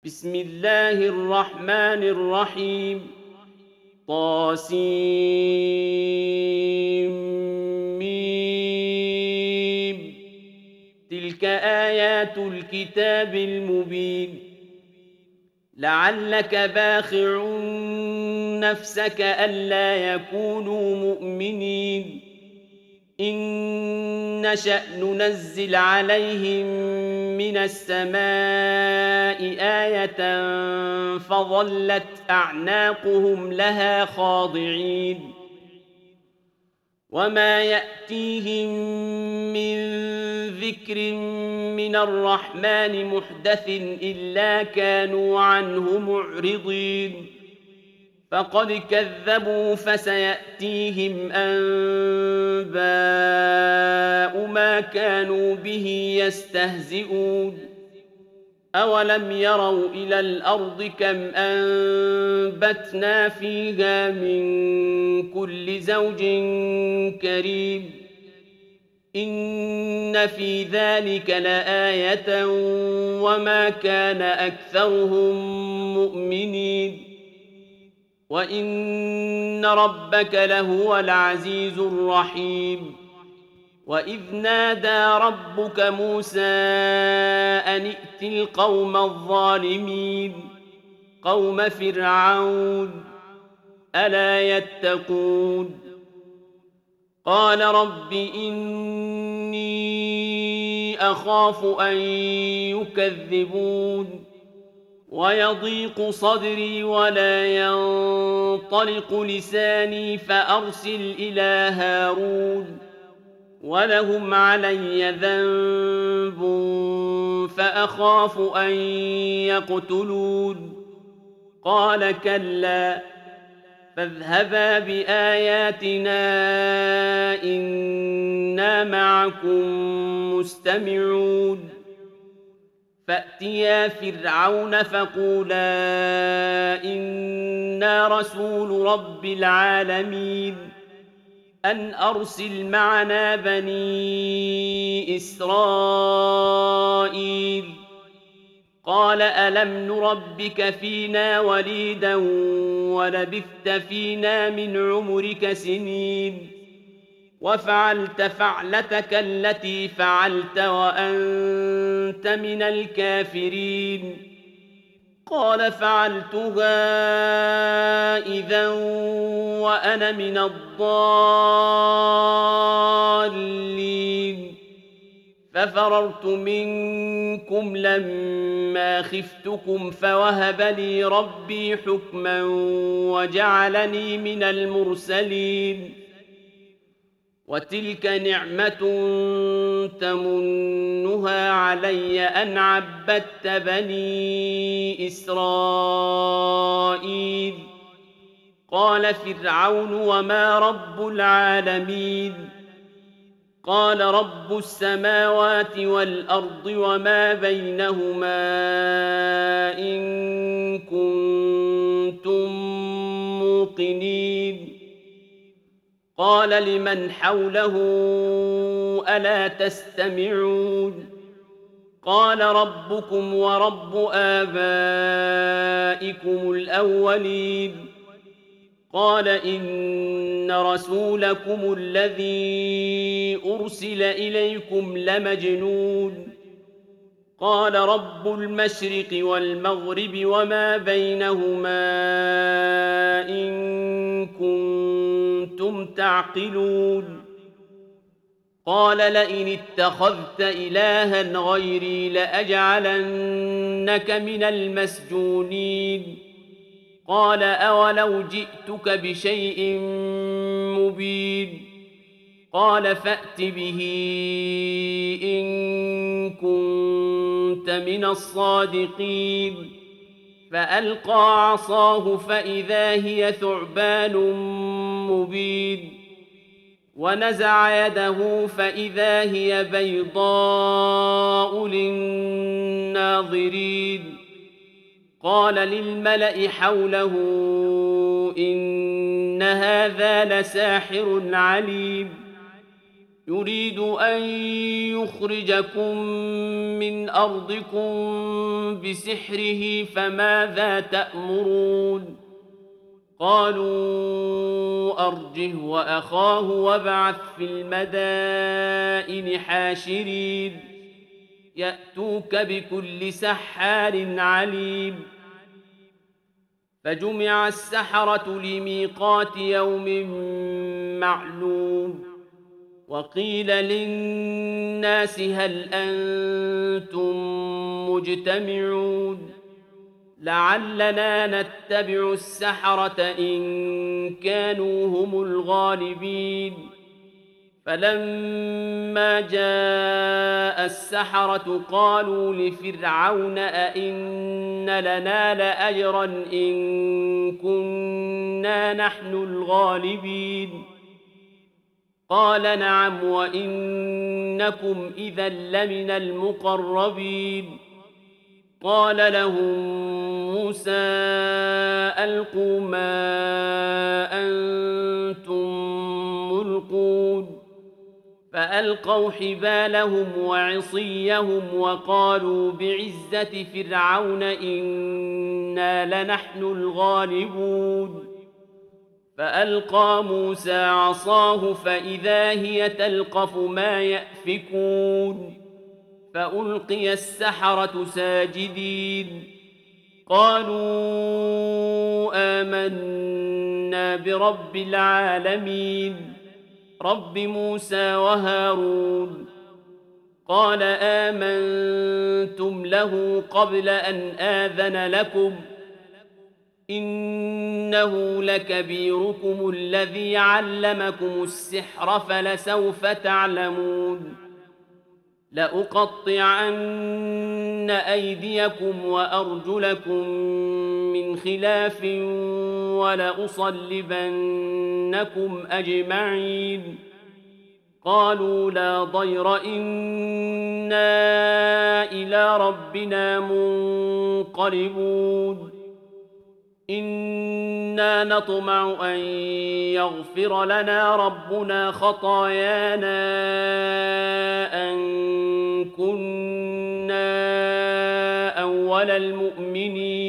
بسم الله الرحمن الرحيم طاسيم. تلك آيات الكتاب المبين. لعلك باخع نفسك ألا يكونوا مؤمنين إن نشأ ننزل عليهم من السماء آية فظلت أعناقهم لها خاضعين وما يأتيهم من ذكر من الرحمن محدث إلا كانوا عنه معرضين فقد كذبوا فسيأتيهم أنباء ما كانوا به يستهزئون أولم يروا إلى الأرض كم أنبتنا فيها من كل زوج كريم إن في ذلك لآية وما كان أكثرهم مؤمنين وإن ربك لهو العزيز الرحيم وإذ نادى ربك موسى أن ائت القوم الظالمين قوم فرعون ألا يتقون قال رب إني أخاف أن يكذبون ويضيق صدري ولا ينطلق لساني فأرسل إلى هارون ولهم علي ذنب فأخاف أن يقتلون قال كلا فاذهبا بآياتنا إنا معكم مستمعون فأتيا فرعون فقولا إنا رسول رب العالمين أن أرسل معنا بني إسرائيل قال ألم نربك فينا وليدا ولبثت فينا من عمرك سنين وفعلت فعلتك التي فعلت وأنت من الكافرين قال فعلتها إذا وأنا من الضالين ففررت منكم لما خفتكم فوهب لي ربي حكما وجعلني من المرسلين وتلك نعمة تمنها علي أن عبدت بني إسرائيل قال فرعون وما رب العالمين قال رب السماوات والأرض وما بينهما إن كنتم موقنين قال لمن حوله ألا تستمعون قال ربكم ورب آبائكم الأولين قال إن رسولكم الذي أرسل إليكم لمجنون قال رب المشرق والمغرب وما بينهما إن كنتم تعقلون قال لئن اتخذت إلها غيري لأجعلنك من المسجونين قال أولو جئتك بشيء مبين قال فأت به إن كنت من الصادقين فألقى عصاه فإذا هي ثعبان مبين ونزع يده فإذا هي بيضاء للناظرين قال للملأ حوله إن هذا لساحر عليم يريد أن يخرجكم من أرضكم بسحره فماذا تأمرون قالوا أرجه وأخاه وابعث في المدائن حاشرين يأتوك بكل سحار عليم فجمع السحرة لميقات يوم معلوم وقيل للناس هل أنتم مجتمعون لعلنا نتبع السحرة إن كانوا هم الغالبين فلما جاء السحرة قالوا لفرعون أئن لنا لأجرا إن كنا نحن الغالبين قال نعم وإنكم إذا لمن المقربين قال لهم موسى ألقوا ما أنتم ملقون فألقوا حبالهم وعصيهم وقالوا بعزة فرعون إنا لنحن الغالبون فألقى موسى عصاه فإذا هي تلقف ما يأفكون فألقي السحرة ساجدين قالوا آمنا برب العالمين رب موسى وهارون قال آمنتم له قبل أن آذن لكم إنه لكبيركم الذي علمكم السحر فلسوف تعلمون لأقطعن أيديكم وأرجلكم من خلاف ولأصلبنكم أجمعين قالوا لا ضير إنا إلى ربنا منقلبون إنا نطمع أن يغفر لنا ربنا خطايانا أن كنا أول المؤمنين